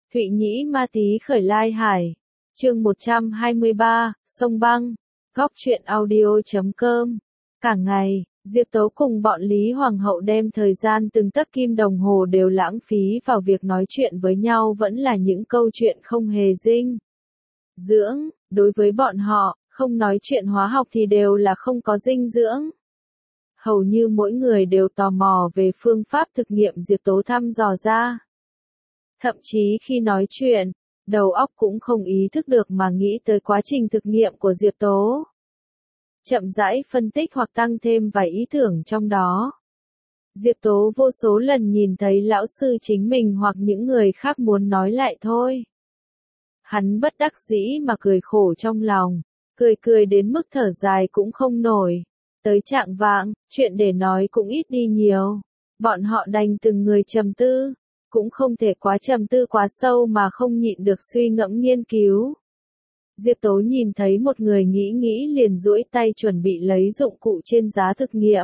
Thụy Nhĩ Ma Tý khởi lai hải. Chương 123, Sông Băng. Góc truyện audio.com. Cả ngày, Diệp Tố cùng bọn Lý Hoàng hậu đem thời gian từng tấc kim đồng hồ đều lãng phí vào việc nói chuyện với nhau, vẫn là những câu chuyện không hề dinh dưỡng. Đối với bọn họ, không nói chuyện hóa học thì đều là không có dinh dưỡng. Hầu như mỗi người đều tò mò về phương pháp thực nghiệm Diệp Tố thăm dò ra. Thậm chí khi nói chuyện, đầu óc cũng không ý thức được mà nghĩ tới quá trình thực nghiệm của Diệp Tố. Chậm rãi phân tích hoặc tăng thêm vài ý tưởng trong đó. Diệp Tố vô số lần nhìn thấy lão sư chính mình hoặc những người khác muốn nói lại thôi. Hắn bất đắc dĩ mà cười khổ trong lòng, cười đến mức thở dài cũng không nổi. Tới trạng vạng, chuyện để nói cũng ít đi nhiều. Bọn họ đành từng người trầm tư, cũng không thể quá trầm tư quá sâu mà không nhịn được suy ngẫm nghiên cứu. Diệp Tố nhìn thấy một người nghĩ liền duỗi tay chuẩn bị lấy dụng cụ trên giá thực nghiệm.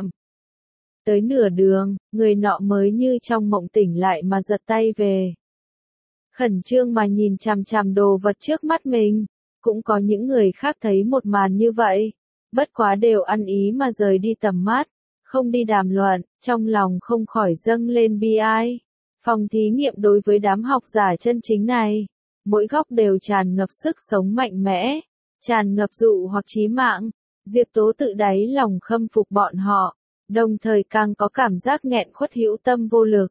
Tới nửa đường, người nọ mới như trong mộng tỉnh lại mà giật tay về. Khẩn trương mà nhìn chằm chằm đồ vật trước mắt mình. Cũng có những người khác thấy một màn như vậy. Bất quá đều ăn ý mà rời đi tầm mắt, không đi đàm luận, trong lòng không khỏi dâng lên bi ai. Phòng thí nghiệm đối với đám học giả chân chính này, mỗi góc đều tràn ngập sức sống mạnh mẽ, tràn ngập dụ hoặc chí mạng. Diệp Tố tự đáy lòng khâm phục bọn họ, đồng thời càng có cảm giác nghẹn khuất hữu tâm vô lực.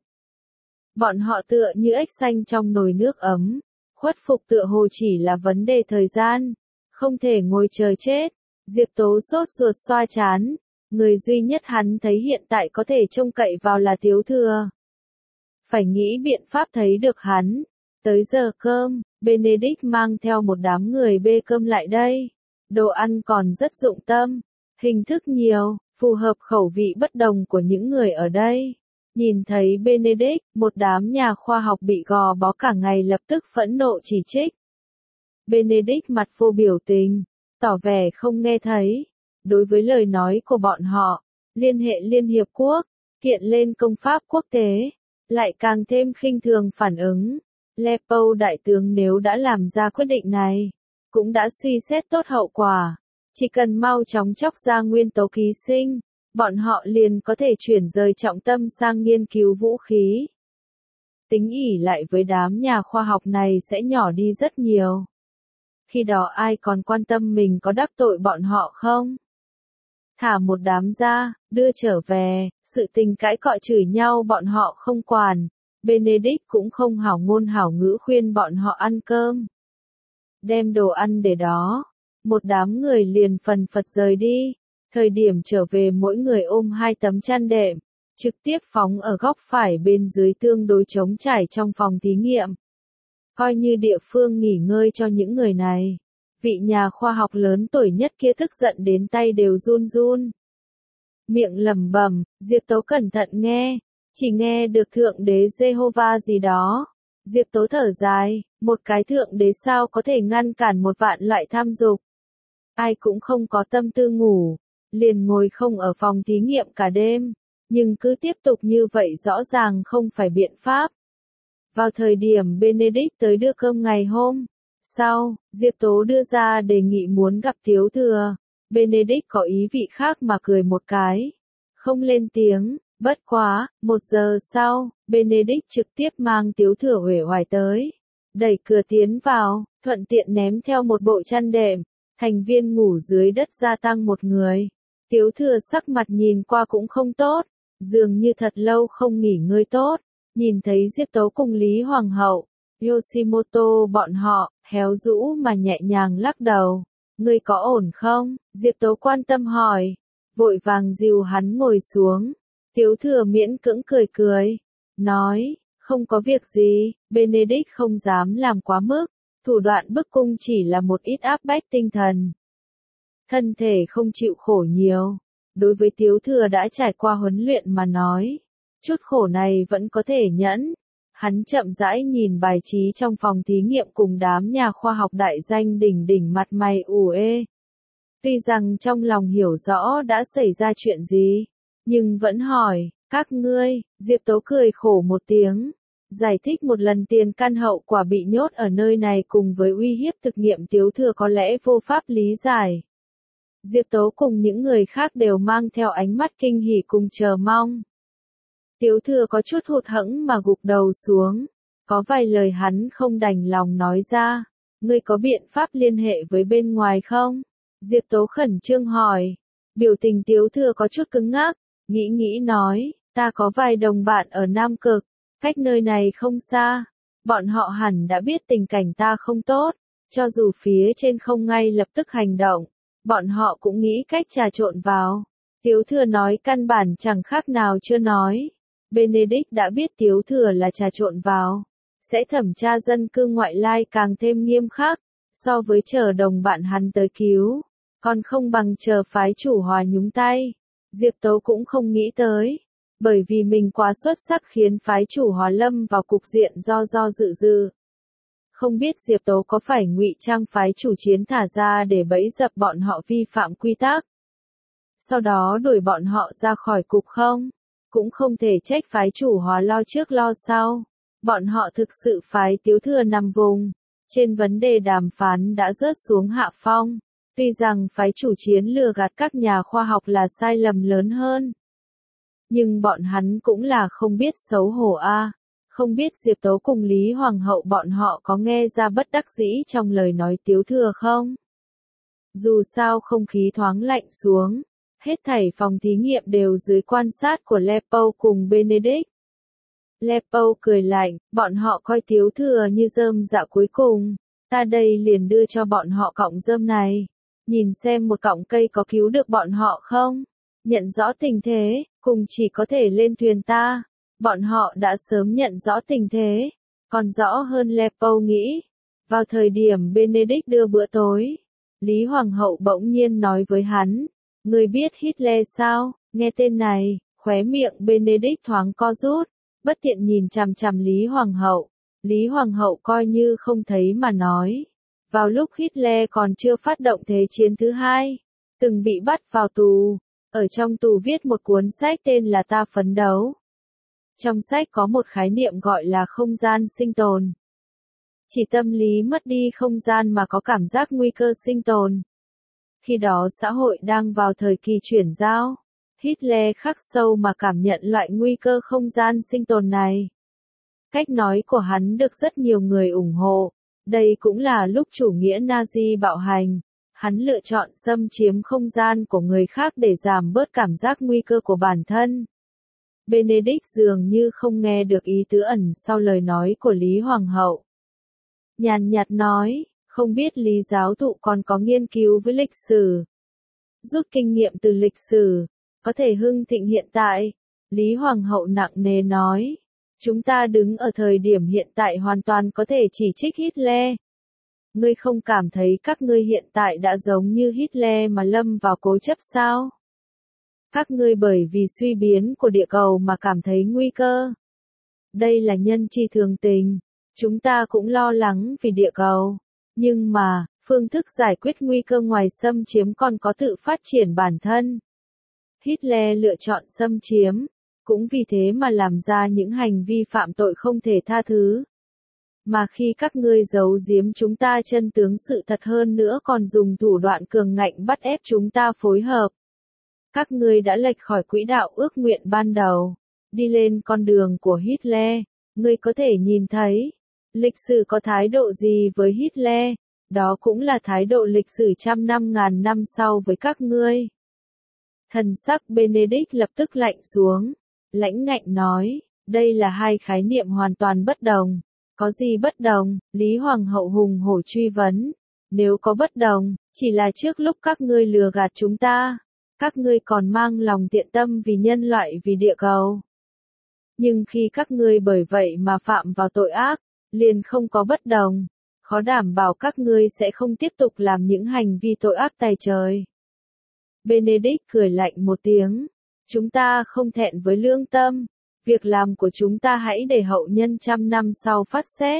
Bọn họ tựa như ếch xanh trong nồi nước ấm, khuất phục tựa hồ chỉ là vấn đề thời gian, không thể ngồi chờ chết. Diệp Tố sốt ruột xoa chán, người duy nhất hắn thấy hiện tại có thể trông cậy vào là Tiếu Thừa. Phải nghĩ biện pháp thấy được hắn. Tới giờ cơm, Benedict mang theo một đám người bê cơm lại đây. Đồ ăn còn rất dụng tâm, hình thức nhiều, phù hợp khẩu vị bất đồng của những người ở đây. Nhìn thấy Benedict, một đám nhà khoa học bị gò bó cả ngày lập tức phẫn nộ chỉ trích. Benedict mặt vô biểu tình, tỏ vẻ không nghe thấy. Đối với lời nói của bọn họ, liên hệ Liên Hiệp Quốc, kiện lên công pháp quốc tế, lại càng thêm khinh thường phản ứng. Lepo đại tướng nếu đã làm ra quyết định này, cũng đã suy xét tốt hậu quả. Chỉ cần mau chóng chóc ra nguyên tố ký sinh, bọn họ liền có thể chuyển rời trọng tâm sang nghiên cứu vũ khí. Tính ỷ lại với đám nhà khoa học này sẽ nhỏ đi rất nhiều. Khi đó ai còn quan tâm mình có đắc tội bọn họ không? Thả một đám ra, đưa trở về, sự tình cãi cọ chửi nhau bọn họ không quản. Benedict cũng không hảo ngôn hảo ngữ khuyên bọn họ ăn cơm. Đem đồ ăn để đó, một đám người liền phần phật rời đi. Thời điểm trở về mỗi người ôm 2 tấm chăn đệm, trực tiếp phóng ở góc phải bên dưới tương đối trống trải trong phòng thí nghiệm. Coi như địa phương nghỉ ngơi cho những người này. Vị nhà khoa học lớn tuổi nhất kia tức giận đến tay đều run run. Miệng lẩm bẩm, Diệp Tố cẩn thận nghe, chỉ nghe được Thượng Đế Jehovah gì đó. Diệp Tố thở dài, một cái Thượng Đế sao có thể ngăn cản một vạn loại tham dục. Ai cũng không có tâm tư ngủ, liền ngồi không ở phòng thí nghiệm cả đêm, nhưng cứ tiếp tục như vậy rõ ràng không phải biện pháp. Vào thời điểm Benedict tới đưa cơm ngày hôm sau, Diệp Tố đưa ra đề nghị muốn gặp Tiếu Thừa. Benedict có ý vị khác mà cười một cái, không lên tiếng. Bất quá, 1 giờ sau, Benedict trực tiếp mang Tiếu Thừa uể oải tới, đẩy cửa tiến vào, thuận tiện ném theo một bộ chăn đệm. Thành viên ngủ dưới đất gia tăng một người. Tiếu Thừa sắc mặt nhìn qua cũng không tốt, dường như thật lâu không nghỉ ngơi tốt. Nhìn thấy Diệp Tố cùng Lý Hoàng hậu, Yoshimoto bọn họ, héo rũ mà nhẹ nhàng lắc đầu. Ngươi có ổn không? Diệp Tố quan tâm hỏi. Vội vàng dìu hắn ngồi xuống. Tiếu Thừa miễn cưỡng cười, nói, không có việc gì. Benedict không dám làm quá mức. Thủ đoạn bức cung chỉ là một ít áp bách tinh thần. Thân thể không chịu khổ nhiều. Đối với Tiếu Thừa đã trải qua huấn luyện mà nói, chút khổ này vẫn có thể nhẫn. Hắn chậm rãi nhìn bài trí trong phòng thí nghiệm cùng đám nhà khoa học đại danh đỉnh mặt mày ủ ê. Tuy rằng trong lòng hiểu rõ đã xảy ra chuyện gì, nhưng vẫn hỏi, các ngươi. Diệp Tố cười khổ một tiếng. Giải thích một lần tiền căn hậu quả bị nhốt ở nơi này cùng với uy hiếp thực nghiệm Tiếu Thừa có lẽ vô pháp lý giải. Diệp Tố cùng những người khác đều mang theo ánh mắt kinh hỉ cùng chờ mong. Tiếu Thừa có chút hụt hẫng mà gục đầu xuống. Có vài lời hắn không đành lòng nói ra. Ngươi có biện pháp liên hệ với bên ngoài không? Diệp Tố khẩn trương hỏi. Biểu tình Tiếu Thừa có chút cứng ngắc, nghĩ nói, ta có vài đồng bạn ở Nam Cực, cách nơi này không xa. Bọn họ hẳn đã biết tình cảnh ta không tốt, cho dù phía trên không ngay lập tức hành động, bọn họ cũng nghĩ cách trà trộn vào. Tiếu Thừa nói căn bản chẳng khác nào chưa nói. Benedict đã biết Tiếu Thừa là trà trộn vào, sẽ thẩm tra dân cư ngoại lai càng thêm nghiêm khắc, so với chờ đồng bạn hắn tới cứu, còn không bằng chờ phái chủ hòa nhúng tay. Diệp Tố cũng không nghĩ tới, bởi vì mình quá xuất sắc khiến phái chủ hòa lâm vào cục diện do dự. Không biết Diệp Tố có phải ngụy trang phái chủ chiến thả ra để bẫy dập bọn họ vi phạm quy tắc, sau đó đuổi bọn họ ra khỏi cục không? Cũng không thể trách phái chủ hòa lo trước lo sau. Bọn họ thực sự phái Tiếu Thừa nằm vùng. Trên vấn đề đàm phán đã rớt xuống hạ phong. Tuy rằng phái chủ chiến lừa gạt các nhà khoa học là sai lầm lớn hơn. Nhưng bọn hắn cũng là không biết xấu hổ a. Không biết Diệp Tố cùng Lý Hoàng hậu bọn họ có nghe ra bất đắc dĩ trong lời nói Tiếu Thừa không? Dù sao không khí thoáng lạnh xuống. Hết thảy phòng thí nghiệm đều dưới quan sát của Lepo cùng Benedict. Lepo cười lạnh, bọn họ coi Tiếu Thừa như rơm dạ cuối cùng. Ta đây liền đưa cho bọn họ cọng rơm này. Nhìn xem một cọng cây có cứu được bọn họ không? Nhận rõ tình thế, cùng chỉ có thể lên thuyền ta. Bọn họ đã sớm nhận rõ tình thế. Còn rõ hơn Lepo nghĩ. Vào thời điểm Benedict đưa bữa tối, Lý Hoàng hậu bỗng nhiên nói với hắn. Ngươi biết Hitler sao? Nghe tên này, khóe miệng Benedict thoáng co rút, bất tiện nhìn chằm chằm Lý Hoàng hậu. Lý Hoàng hậu coi như không thấy mà nói. Vào lúc Hitler còn chưa phát động thế chiến thứ hai, từng bị bắt vào tù. Ở trong tù viết một cuốn sách tên là Ta phấn đấu. Trong sách có một khái niệm gọi là không gian sinh tồn. Chỉ tâm lý mất đi không gian mà có cảm giác nguy cơ sinh tồn. Khi đó xã hội đang vào thời kỳ chuyển giao, Hitler khắc sâu mà cảm nhận loại nguy cơ không gian sinh tồn này. Cách nói của hắn được rất nhiều người ủng hộ, đây cũng là lúc chủ nghĩa Nazi bạo hành, hắn lựa chọn xâm chiếm không gian của người khác để giảm bớt cảm giác nguy cơ của bản thân. Benedict dường như không nghe được ý tứ ẩn sau lời nói của Lý Hoàng hậu. Nhàn nhạt nói, không biết Lý giáo thụ còn có nghiên cứu với lịch sử. Rút kinh nghiệm từ lịch sử, có thể hưng thịnh hiện tại. Lý Hoàng hậu nặng nề nói, chúng ta đứng ở thời điểm hiện tại hoàn toàn có thể chỉ trích Hitler. Ngươi không cảm thấy các ngươi hiện tại đã giống như Hitler mà lâm vào cố chấp sao? Các ngươi bởi vì suy biến của địa cầu mà cảm thấy nguy cơ. Đây là nhân chi thường tình, chúng ta cũng lo lắng vì địa cầu. Nhưng mà, phương thức giải quyết nguy cơ ngoài xâm chiếm còn có tự phát triển bản thân. Hitler lựa chọn xâm chiếm, cũng vì thế mà làm ra những hành vi phạm tội không thể tha thứ. Mà khi các ngươi giấu giếm chúng ta chân tướng sự thật hơn nữa còn dùng thủ đoạn cường ngạnh bắt ép chúng ta phối hợp. Các ngươi đã lệch khỏi quỹ đạo ước nguyện ban đầu, đi lên con đường của Hitler. Ngươi có thể nhìn thấy, lịch sử có thái độ gì với Hitler, đó cũng là thái độ lịch sử trăm năm ngàn năm sau với các ngươi. Thần sắc Benedict lập tức lạnh xuống, lãnh ngạnh nói, đây là hai khái niệm hoàn toàn bất đồng. Có gì bất đồng? Lý Hoàng hậu hùng hổ truy vấn. Nếu có bất đồng, chỉ là trước lúc các ngươi lừa gạt chúng ta. Các ngươi còn mang lòng tiện tâm vì nhân loại vì địa cầu. Nhưng khi các ngươi bởi vậy mà phạm vào tội ác, liền không có bất đồng. Khó đảm bảo các ngươi sẽ không tiếp tục làm những hành vi tội ác tày trời. Benedict cười lạnh một tiếng. Chúng ta không thẹn với lương tâm. Việc làm của chúng ta hãy để hậu nhân trăm năm sau phát xét.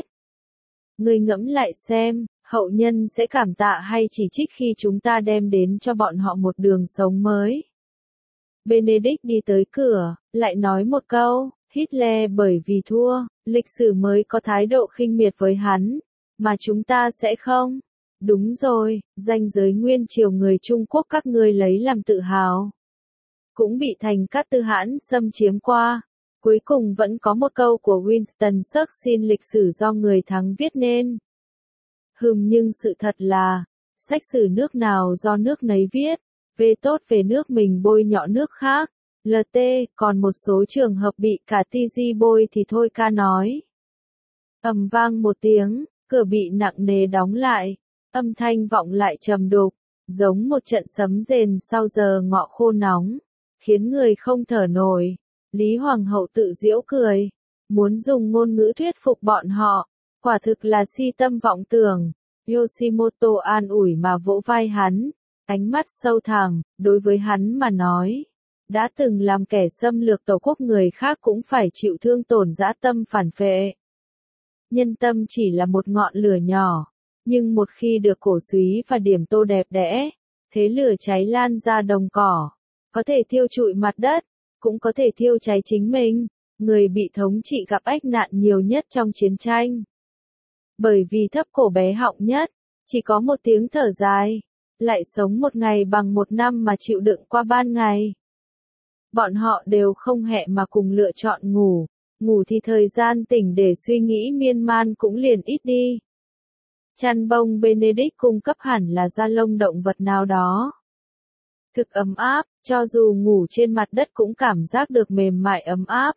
Ngươi ngẫm lại xem, hậu nhân sẽ cảm tạ hay chỉ trích khi chúng ta đem đến cho bọn họ một đường sống mới. Benedict đi tới cửa, lại nói một câu, Hitler bởi vì thua, lịch sử mới có thái độ khinh miệt với hắn, mà chúng ta sẽ không. Đúng rồi, ranh giới nguyên triều người Trung Quốc các ngươi lấy làm tự hào. Cũng bị thành các tư hãn xâm chiếm qua. Cuối cùng vẫn có một câu của Winston Churchill lịch sử do người thắng viết nên. Nhưng sự thật là, sách sử nước nào do nước nấy viết, về tốt về nước mình bôi nhọ nước khác. LT, còn một số trường hợp bị cả TG bôi thì thôi ca nói. Ầm vang một tiếng, cửa bị nặng nề đóng lại, âm thanh vọng lại trầm đục, giống một trận sấm rền sau giờ ngọ khô nóng, khiến người không thở nổi. Lý Hoàng hậu tự giễu cười, muốn dùng ngôn ngữ thuyết phục bọn họ, quả thực là si tâm vọng tưởng. Yoshimoto an ủi mà vỗ vai hắn, ánh mắt sâu thẳm, đối với hắn mà nói. Đã từng làm kẻ xâm lược tổ quốc người khác cũng phải chịu thương tổn dã tâm phản phệ. Nhân tâm chỉ là một ngọn lửa nhỏ, nhưng một khi được cổ súy và điểm tô đẹp đẽ, thế lửa cháy lan ra đồng cỏ, có thể thiêu trụi mặt đất, cũng có thể thiêu cháy chính mình. Người bị thống trị gặp ách nạn nhiều nhất trong chiến tranh. Bởi vì thấp cổ bé họng nhất, chỉ có một tiếng thở dài, lại sống một ngày bằng một năm mà chịu đựng qua ban ngày. Bọn họ đều không hẹ mà cùng lựa chọn ngủ, ngủ thì thời gian tỉnh để suy nghĩ miên man cũng liền ít đi. Chăn bông Benedict cung cấp hẳn là da lông động vật nào đó. Thực ấm áp, cho dù ngủ trên mặt đất cũng cảm giác được mềm mại ấm áp.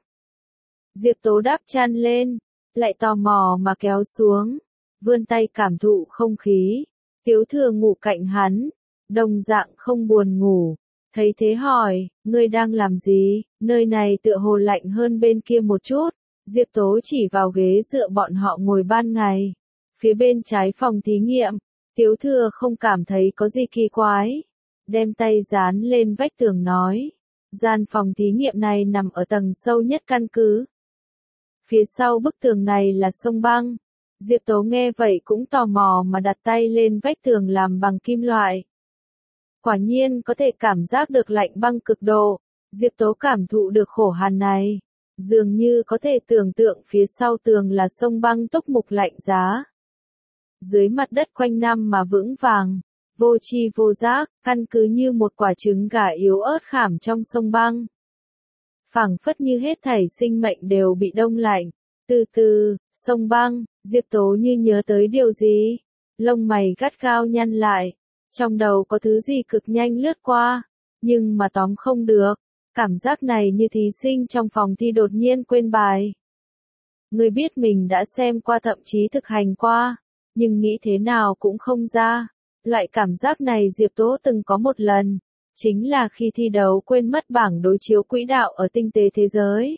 Diệp Tố đáp chăn lên, lại tò mò mà kéo xuống, vươn tay cảm thụ không khí. Tiếu Thừa ngủ cạnh hắn, đồng dạng không buồn ngủ. Thấy thế hỏi, ngươi đang làm gì, nơi này tựa hồ lạnh hơn bên kia một chút. Diệp Tố chỉ vào ghế dựa bọn họ ngồi ban ngày. Phía bên trái phòng thí nghiệm, Tiếu Thừa không cảm thấy có gì kỳ quái. Đem tay dán lên vách tường nói, gian phòng thí nghiệm này nằm ở tầng sâu nhất căn cứ. Phía sau bức tường này là sông băng. Diệp Tố nghe vậy cũng tò mò mà đặt tay lên vách tường làm bằng kim loại. Quả nhiên có thể cảm giác được lạnh băng cực độ. Diệp Tố cảm thụ được khổ hàn này. Dường như có thể tưởng tượng phía sau tường là sông băng túc mục lạnh giá. Dưới mặt đất quanh năm mà vững vàng, vô tri vô giác, căn cứ như một quả trứng gà yếu ớt khảm trong sông băng. Phảng phất như hết thảy sinh mệnh đều bị đông lạnh. Từ từ, sông băng, Diệp Tố như nhớ tới điều gì. Lông mày gắt gao nhăn lại. Trong đầu có thứ gì cực nhanh lướt qua. Nhưng mà tóm không được. Cảm giác này như thí sinh trong phòng thi đột nhiên quên bài. Người biết mình đã xem qua thậm chí thực hành qua. Nhưng nghĩ thế nào cũng không ra. Loại cảm giác này Diệp Tố từng có một lần. Chính là khi thi đấu quên mất bảng đối chiếu quỹ đạo ở tinh tế thế giới.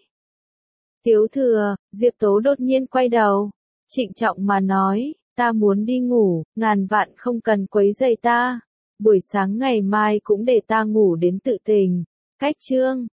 Tiếu Thừa, Diệp Tố đột nhiên quay đầu, trịnh trọng mà nói, ta muốn đi ngủ, ngàn vạn không cần quấy rầy ta. Buổi sáng ngày mai cũng để ta ngủ đến tự tình. Cách chương